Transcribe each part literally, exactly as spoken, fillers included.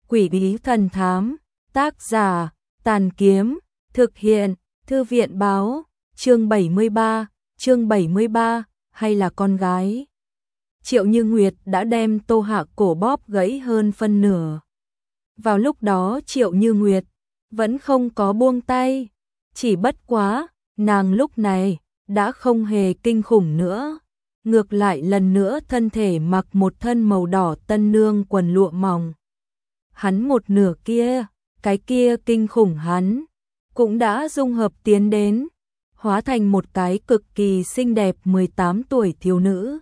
Quỷ bí thần thám, tác giả, Tàn Kiếm, thực hiện, Thư viện báo, chương bảy mươi ba, chương bảy mươi ba, hay là con gái. Triệu Như Nguyệt đã đem Tô Hạ cổ bóp gãy hơn phân nửa. Vào lúc đó Triệu Như Nguyệt vẫn không có buông tay, chỉ bất quá, nàng lúc này đã không hề kinh khủng nữa. Ngược lại lần nữa thân thể mặc một thân màu đỏ tân nương quần lụa mỏng. Hắn một nửa kia, cái kia kinh khủng hắn, cũng đã dung hợp tiến đến, hóa thành một cái cực kỳ xinh đẹp mười tám tuổi thiếu nữ.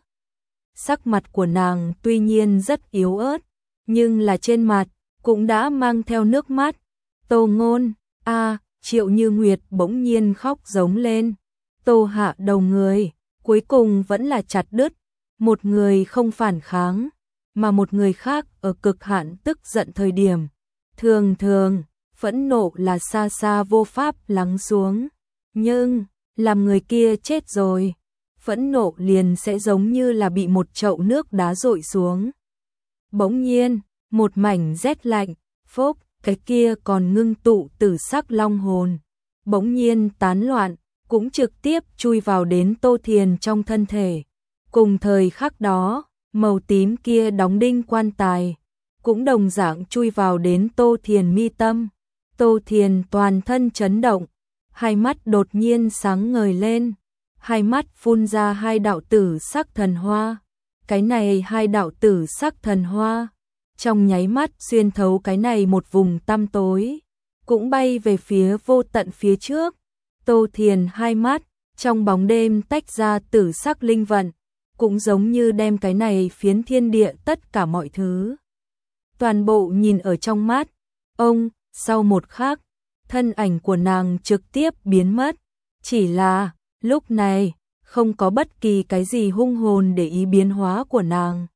Sắc mặt của nàng tuy nhiên rất yếu ớt, nhưng là trên mặt, cũng đã mang theo nước mắt. Tô Ngôn, a Triệu Như Nguyệt bỗng nhiên khóc giống lên. Tô Hạ đầu người, cuối cùng vẫn là chặt đứt. Một người không phản kháng, mà một người khác ở cực hạn tức giận thời điểm. Thường thường, phẫn nộ là xa xa vô pháp lắng xuống. Nhưng, làm người kia chết rồi, phẫn nộ liền sẽ giống như là bị một chậu nước đá dội xuống. Bỗng nhiên, một mảnh rét lạnh, phốc, cái kia còn ngưng tụ tử sắc long hồn. Bỗng nhiên tán loạn, cũng trực tiếp chui vào đến Tô Thiền trong thân thể. Cùng thời khắc đó, màu tím kia đóng đinh quan tài, cũng đồng dạng chui vào đến Tô Thiền mi tâm. Tô Thiền toàn thân chấn động, hai mắt đột nhiên sáng ngời lên, hai mắt phun ra hai đạo tử sắc thần hoa. Cái này hai đạo tử sắc thần hoa, trong nháy mắt xuyên thấu cái này một vùng tăm tối, cũng bay về phía vô tận phía trước. Tô Thiền hai mắt, trong bóng đêm tách ra tử sắc linh vận, cũng giống như đem cái này phiến thiên địa tất cả mọi thứ. Toàn bộ nhìn ở trong mắt, ông, sau một khắc, thân ảnh của nàng trực tiếp biến mất. Chỉ là, lúc này, không có bất kỳ cái gì hung hồn để ý biến hóa của nàng.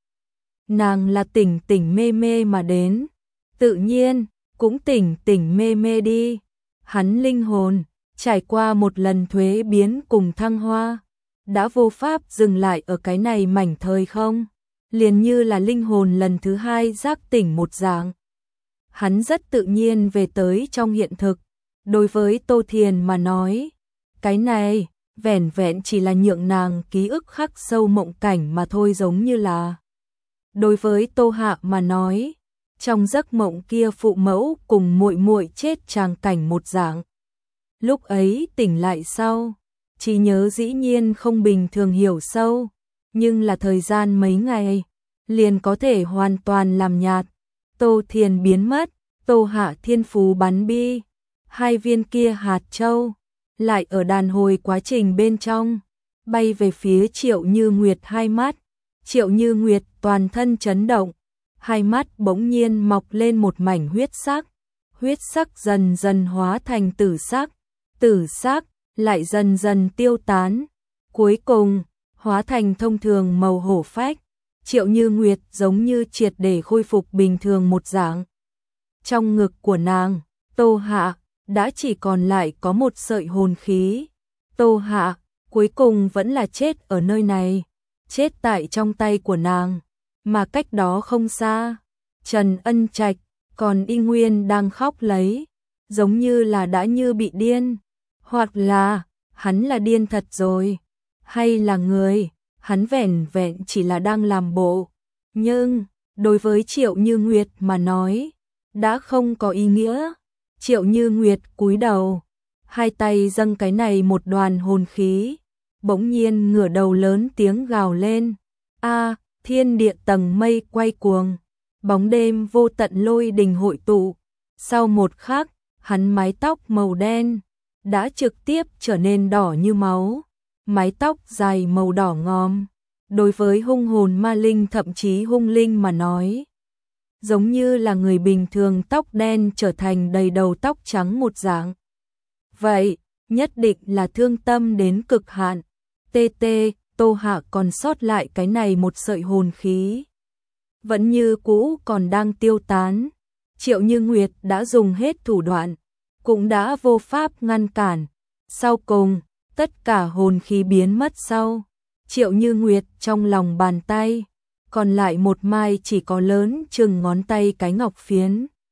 Nàng là tỉnh tỉnh mê mê mà đến, tự nhiên, cũng tỉnh tỉnh mê mê đi. Hắn linh hồn, trải qua một lần thuế biến cùng thăng hoa, đã vô pháp dừng lại ở cái này mảnh thời không, liền như là linh hồn lần thứ hai giác tỉnh một dạng. Hắn rất tự nhiên về tới trong hiện thực. Đối với Tô Thiền mà nói, cái này, vẻn vẹn chỉ là nhượng nàng ký ức khắc sâu mộng cảnh mà thôi, giống như là. Đối với Tô Hạ mà nói, trong giấc mộng kia phụ mẫu cùng muội muội chết tràng cảnh một dạng. Lúc ấy tỉnh lại sau, trí nhớ dĩ nhiên không bình thường hiểu sâu, nhưng là thời gian mấy ngày, liền có thể hoàn toàn làm nhạt. Tô Thiền biến mất, Tô Hạ thiên phú bắn bi, hai viên kia hạt châu, lại ở đàn hồi quá trình bên trong, bay về phía Triệu Như Nguyệt hai mắt. Triệu Như Nguyệt toàn thân chấn động, hai mắt bỗng nhiên mọc lên một mảnh huyết sắc, huyết sắc dần dần hóa thành tử sắc, tử sắc lại dần dần tiêu tán, cuối cùng hóa thành thông thường màu hổ phách. Triệu Như Nguyệt giống như triệt để khôi phục bình thường một dạng. Trong ngực của nàng, Tô Hạ đã chỉ còn lại có một sợi hồn khí. Tô Hạ cuối cùng vẫn là chết ở nơi này, chết tại trong tay của nàng, mà cách đó không xa, Trần Ân Trạch còn y nguyên đang khóc lấy, giống như là đã như bị điên, hoặc là hắn là điên thật rồi, hay là người, hắn vẻn vẹn chỉ là đang làm bộ. Nhưng đối với Triệu Như Nguyệt mà nói, đã không có ý nghĩa. Triệu Như Nguyệt cúi đầu, hai tay dâng cái này một đoàn hồn khí, bỗng nhiên ngửa đầu lớn tiếng gào lên. A, thiên địa tầng mây quay cuồng, bóng đêm vô tận lôi đình hội tụ. Sau một khắc, hắn mái tóc màu đen đã trực tiếp trở nên đỏ như máu, mái tóc dài màu đỏ ngòm. Đối với hung hồn ma linh thậm chí hung linh mà nói, giống như là người bình thường tóc đen trở thành đầy đầu tóc trắng một dạng. Vậy, nhất định là thương tâm đến cực hạn. Tê tê, Tô Hạ còn sót lại cái này một sợi hồn khí, vẫn như cũ còn đang tiêu tán. Triệu Như Nguyệt đã dùng hết thủ đoạn, cũng đã vô pháp ngăn cản. Sau cùng, tất cả hồn khí biến mất sau, Triệu Như Nguyệt trong lòng bàn tay, còn lại một mai chỉ có lớn chừng ngón tay cái ngọc phiến.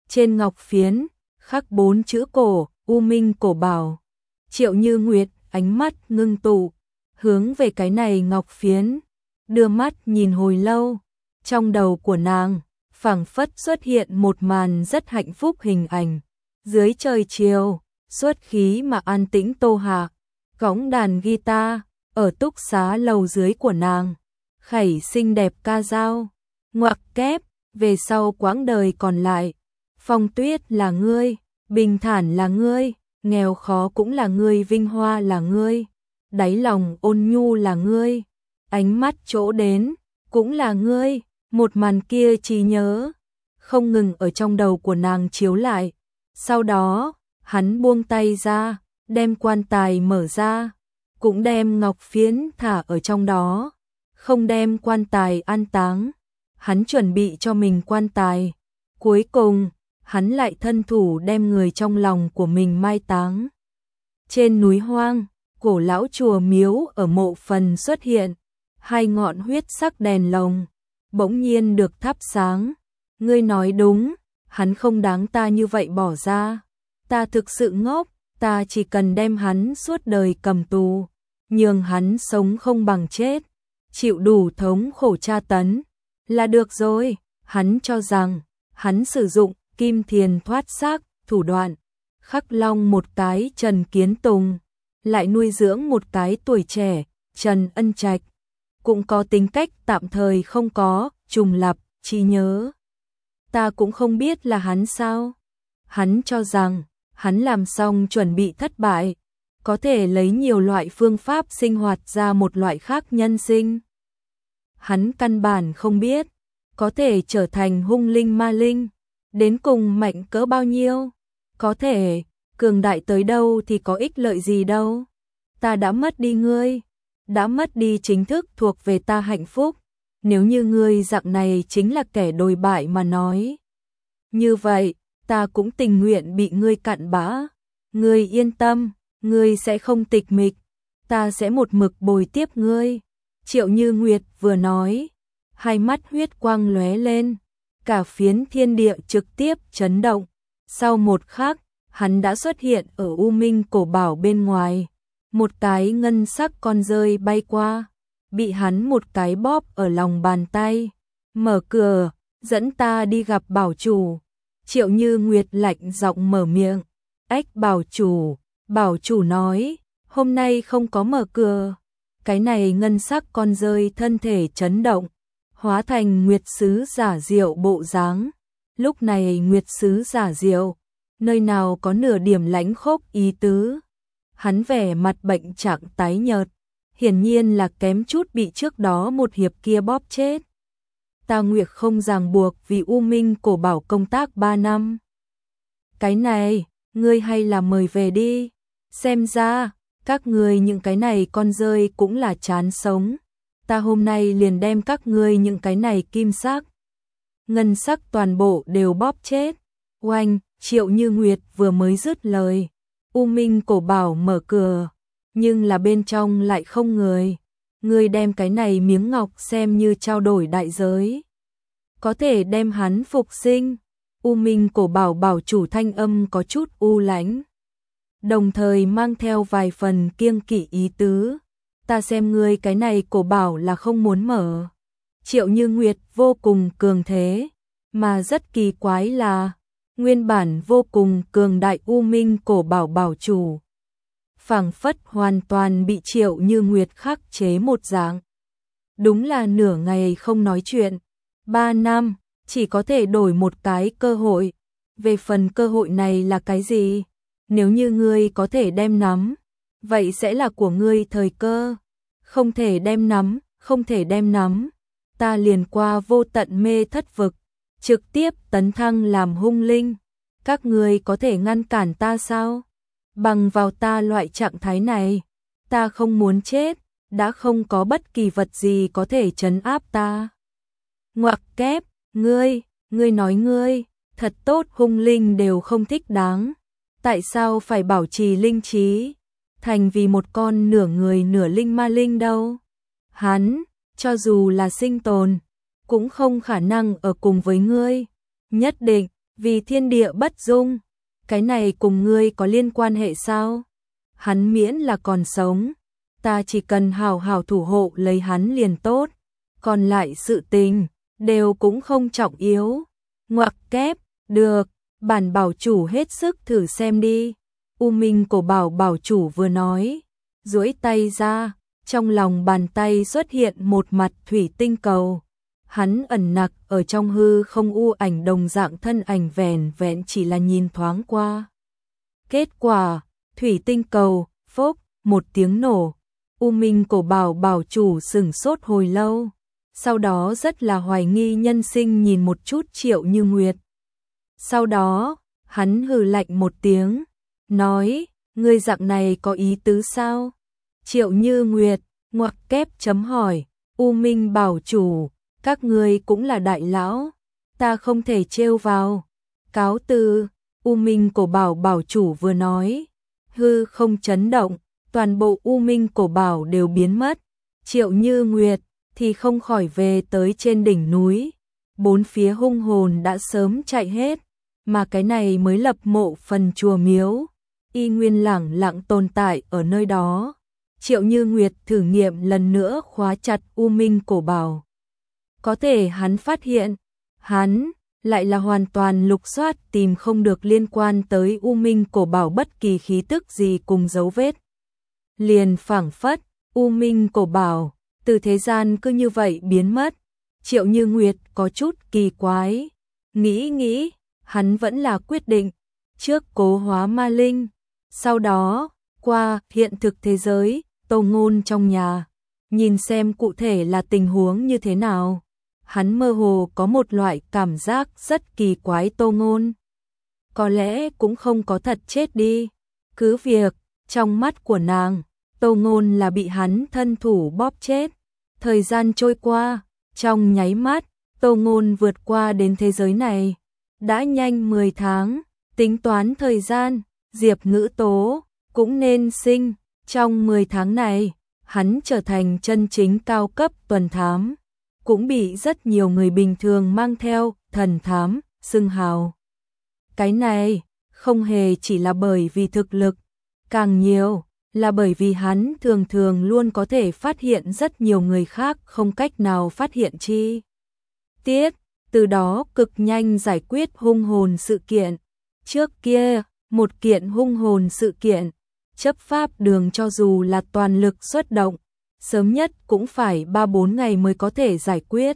Trên ngọc phiến, khắc bốn chữ cổ, U Minh Cổ Bảo. Triệu Như Nguyệt, ánh mắt ngưng tụ, hướng về cái này ngọc phiến, đưa mắt nhìn hồi lâu. Trong đầu của nàng, phảng phất xuất hiện một màn rất hạnh phúc hình ảnh. Dưới trời chiều, xuất khí mà an tĩnh Tô Hạ, cõng đàn guitar, ở túc xá lầu dưới của nàng, khẩy xinh đẹp ca dao, ngoặc kép, về sau quãng đời còn lại. Phong tuyết là ngươi, bình thản là ngươi, nghèo khó cũng là ngươi, vinh hoa là ngươi, đáy lòng ôn nhu là ngươi, ánh mắt chỗ đến, cũng là ngươi. Một màn kia trí nhớ, không ngừng ở trong đầu của nàng chiếu lại. Sau đó, hắn buông tay ra, đem quan tài mở ra, cũng đem ngọc phiến thả ở trong đó, không đem quan tài an táng. Hắn chuẩn bị cho mình quan tài. Cuối cùng, hắn lại thân thủ đem người trong lòng của mình mai táng. Trên núi hoang, cổ lão chùa miếu ở mộ phần xuất hiện, hai ngọn huyết sắc đèn lồng bỗng nhiên được thắp sáng. Ngươi nói đúng, hắn không đáng ta như vậy bỏ ra. Ta thực sự ngốc, ta chỉ cần đem hắn suốt đời cầm tù, nhường hắn sống không bằng chết, chịu đủ thống khổ tra tấn là được rồi. Hắn cho rằng, hắn sử dụng kim thiền thoát xác thủ đoạn, khắc long một cái Trần Kiến Tùng, lại nuôi dưỡng một cái tuổi trẻ Trần Ân Trạch, cũng có tính cách tạm thời không có trùng lặp trí nhớ. Ta cũng không biết là hắn sao. Hắn cho rằng, hắn làm xong chuẩn bị thất bại, có thể lấy nhiều loại phương pháp sinh hoạt ra một loại khác nhân sinh. Hắn căn bản không biết, có thể trở thành hung linh ma linh, đến cùng mạnh cỡ bao nhiêu, có thể cường đại tới đâu thì có ích lợi gì đâu. Ta đã mất đi ngươi, đã mất đi chính thức thuộc về ta hạnh phúc. Nếu như ngươi dạng này chính là kẻ đồi bại mà nói, như vậy, ta cũng tình nguyện bị ngươi cặn bã. Ngươi yên tâm, ngươi sẽ không tịch mịch, ta sẽ một mực bồi tiếp ngươi. Triệu Như Nguyệt vừa nói, hai mắt huyết quang lóe lên, cả phiến thiên địa trực tiếp chấn động. Sau một khắc, hắn đã xuất hiện ở U Minh Cổ Bảo bên ngoài. Một cái ngân sắc con rơi bay qua, bị hắn một cái bóp ở lòng bàn tay. Mở cửa, dẫn ta đi gặp bảo chủ. Triệu Như Nguyệt lạnh giọng mở miệng. Ách, bảo chủ. Bảo chủ nói, hôm nay không có mở cửa. Cái này ngân sắc con rơi thân thể chấn động, hóa thành nguyệt sứ giả diệu bộ dáng. Lúc này nguyệt sứ giả diệu, nơi nào có nửa điểm lãnh khốc ý tứ. Hắn vẻ mặt bệnh trạng tái nhợt, hiển nhiên là kém chút bị trước đó một hiệp kia bóp chết. Ta nguyệt không ràng buộc vì U Minh Cổ Bảo công tác ba năm. Cái này, ngươi hay là mời về đi. Xem ra, các ngươi những cái này con rơi cũng là chán sống. Ta hôm nay liền đem các ngươi những cái này kim sắc, ngân sắc toàn bộ đều bóp chết. Oanh, Triệu Như Nguyệt vừa mới dứt lời, U Minh Cổ Bảo mở cửa, nhưng là bên trong lại không người. Ngươi đem cái này miếng ngọc xem như trao đổi đại giới, có thể đem hắn phục sinh. U Minh Cổ Bảo bảo chủ thanh âm có chút u lãnh, đồng thời mang theo vài phần kiêng kỵ ý tứ. Ta xem ngươi cái này cổ bảo là không muốn mở. Triệu Như Nguyệt vô cùng cường thế, mà rất kỳ quái là nguyên bản vô cùng cường đại U Minh Cổ Bảo bảo chủ, phảng phất hoàn toàn bị Triệu Như Nguyệt khắc chế một dạng. Đúng là nửa ngày không nói chuyện, ba năm, chỉ có thể đổi một cái cơ hội. Về phần cơ hội này là cái gì? Nếu như ngươi có thể đem nắm, vậy sẽ là của ngươi thời cơ. Không thể đem nắm, không thể đem nắm, ta liền qua vô tận mê thất vực, trực tiếp tấn thăng làm hung linh. Các ngươi có thể ngăn cản ta sao? Bằng vào ta loại trạng thái này, ta không muốn chết, đã không có bất kỳ vật gì có thể trấn áp ta. Ngoặc kép, ngươi, ngươi nói ngươi, thật tốt, hung linh đều không thích đáng. Tại sao phải bảo trì linh trí, thành vì một con nửa người nửa linh ma linh đâu? Hắn, cho dù là sinh tồn, cũng không khả năng ở cùng với ngươi. Nhất định, Vì thiên địa bất dung, cái này cùng ngươi có liên quan hệ sao? Hắn miễn là còn sống, ta chỉ cần hào hào thủ hộ lấy hắn liền tốt, còn lại sự tình đều cũng không trọng yếu. Ngoặc kép, được, bản bảo chủ hết sức thử xem đi. U Minh Cổ Bảo bảo chủ vừa nói, duỗi tay ra, trong lòng bàn tay xuất hiện một mặt thủy tinh cầu. Hắn ẩn nặc ở trong hư không u ảnh đồng dạng thân ảnh vẻn vẹn chỉ là nhìn thoáng qua. Kết quả, thủy tinh cầu, phốc, một tiếng nổ. U Minh Cổ Bảo bảo chủ sửng sốt hồi lâu. Sau đó rất là hoài nghi nhân sinh nhìn một chút Triệu Như Nguyệt. Sau đó, hắn hừ lạnh một tiếng, nói, ngươi dạng này có ý tứ sao? Triệu Như Nguyệt, ngoặc kép chấm hỏi, U Minh bảo chủ, các ngươi cũng là đại lão, ta không thể trêu vào. Cáo từ, U Minh Cổ Bảo bảo chủ vừa nói, hư không chấn động, toàn bộ U Minh Cổ Bảo đều biến mất. Triệu Như Nguyệt thì không khỏi về tới trên đỉnh núi, bốn phía hung hồn đã sớm chạy hết, mà cái này mới lập mộ phần chùa miếu, y nguyên lẳng lặng tồn tại ở nơi đó. Triệu Như Nguyệt thử nghiệm lần nữa khóa chặt U Minh Cổ Bảo. Có thể hắn phát hiện, hắn lại là hoàn toàn lục soát tìm không được liên quan tới U Minh Cổ Bảo bất kỳ khí tức gì cùng dấu vết. Liền phảng phất, U Minh Cổ Bảo từ thế gian cứ như vậy biến mất. Triệu Như Nguyệt có chút kỳ quái, nghĩ nghĩ, hắn vẫn là quyết định, trước cố hóa ma linh, sau đó, qua hiện thực thế giới, Tô Ngôn trong nhà, nhìn xem cụ thể là tình huống như thế nào. Hắn mơ hồ có một loại cảm giác rất kỳ quái. Tô Ngôn có lẽ cũng không có thật chết đi, cứ việc, trong mắt của nàng, Tô Ngôn là bị hắn thân thủ bóp chết. Thời gian trôi qua, trong nháy mắt, Tô Ngôn vượt qua đến thế giới này. Đã nhanh mười tháng, tính toán thời gian, Diệp Ngữ Tố cũng nên sinh. Trong mười tháng này, hắn trở thành chân chính cao cấp tuần thám, cũng bị rất nhiều người bình thường mang theo thần thám, xưng hào. Cái này, không hề chỉ là bởi vì thực lực, càng nhiều là bởi vì hắn thường thường luôn có thể phát hiện rất nhiều người khác không cách nào phát hiện chi tiết, từ đó cực nhanh giải quyết hung hồn sự kiện. Trước kia, một kiện hung hồn sự kiện, chấp pháp đường cho dù là toàn lực xuất động, sớm nhất cũng phải ba bốn ngày mới có thể giải quyết.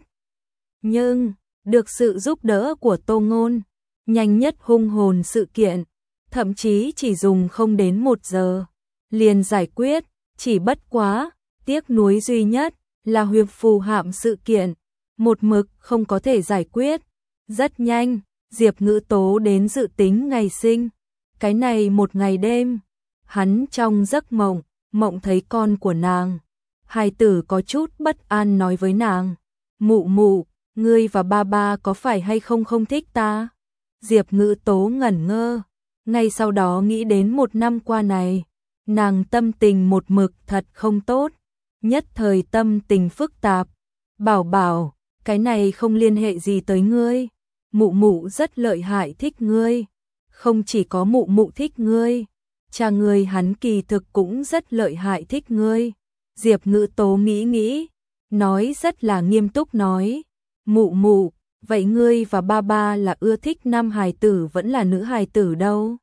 Nhưng, được sự giúp đỡ của Tô Ngôn, nhanh nhất hung hồn sự kiện, thậm chí chỉ dùng không đến một giờ, liền giải quyết, chỉ bất quá, tiếc nuối duy nhất là huyệt phù hạm sự kiện, một mực không có thể giải quyết. Rất nhanh, Diệp Ngữ Tố đến dự tính ngày sinh, cái này một ngày đêm, hắn trong giấc mộng, mộng thấy con của nàng. Hài tử có chút bất an nói với nàng, mụ mụ, ngươi và ba ba có phải hay không không thích ta? Diệp Ngữ Tố ngẩn ngơ, ngay sau đó nghĩ đến một năm qua này, nàng tâm tình một mực thật không tốt, nhất thời tâm tình phức tạp. Bảo bảo, cái này không liên hệ gì tới ngươi, mụ mụ rất lợi hại thích ngươi, không chỉ có mụ mụ thích ngươi, cha ngươi hắn kỳ thực cũng rất lợi hại thích ngươi. Diệp Ngữ Tố nghĩ nghĩ, nói rất là nghiêm túc nói, mụ mụ, vậy ngươi và ba ba là ưa thích nam hài tử vẫn là nữ hài tử đâu?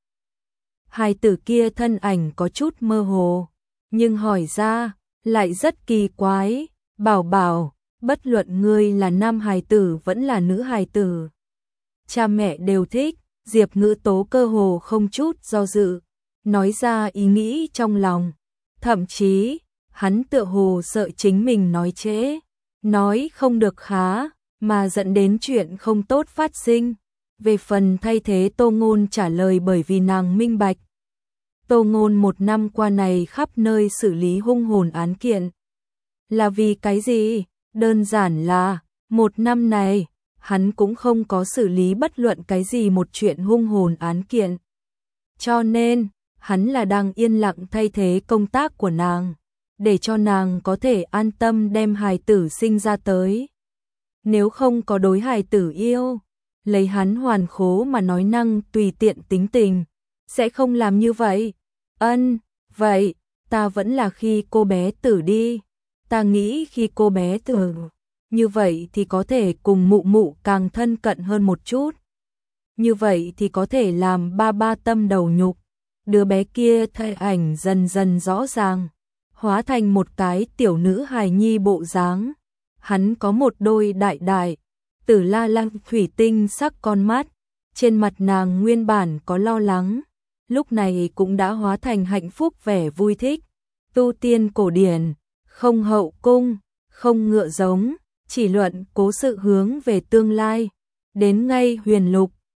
Hài tử kia thân ảnh có chút mơ hồ, nhưng hỏi ra, lại rất kỳ quái, bảo bảo, bất luận ngươi là nam hài tử vẫn là nữ hài tử, cha mẹ đều thích. Diệp Ngữ Tố cơ hồ không chút do dự, nói ra ý nghĩ trong lòng, thậm chí, hắn tựa hồ sợ chính mình nói trễ, nói không được khá, mà dẫn đến chuyện không tốt phát sinh. Về phần thay thế Tô Ngôn trả lời bởi vì nàng minh bạch. Tô Ngôn một năm qua này khắp nơi xử lý hung hồn án kiện. Là vì cái gì? Đơn giản là, một năm này, hắn cũng không có xử lý bất luận cái gì một chuyện hung hồn án kiện. Cho nên, hắn là đang yên lặng thay thế công tác của nàng, để cho nàng có thể an tâm đem hài tử sinh ra tới. Nếu không có đối hài tử yêu, lấy hắn hoàn khố mà nói năng tùy tiện tính tình, sẽ không làm như vậy. Ân, vậy, ta vẫn là khi cô bé tử đi. Ta nghĩ khi cô bé tử, như vậy thì có thể cùng mụ mụ càng thân cận hơn một chút. Như vậy thì có thể làm ba ba tâm đầu nhục. Đứa bé kia thay ảnh dần dần rõ ràng, hóa thành một cái tiểu nữ hài nhi bộ dáng. Hắn có một đôi đại đại, tử la lăng thủy tinh sắc con mắt, trên mặt nàng nguyên bản có lo lắng, lúc này cũng đã hóa thành hạnh phúc vẻ vui thích. Tu tiên cổ điển, không hậu cung, không ngựa giống, chỉ luận cố sự hướng về tương lai. Đến ngay huyền lục,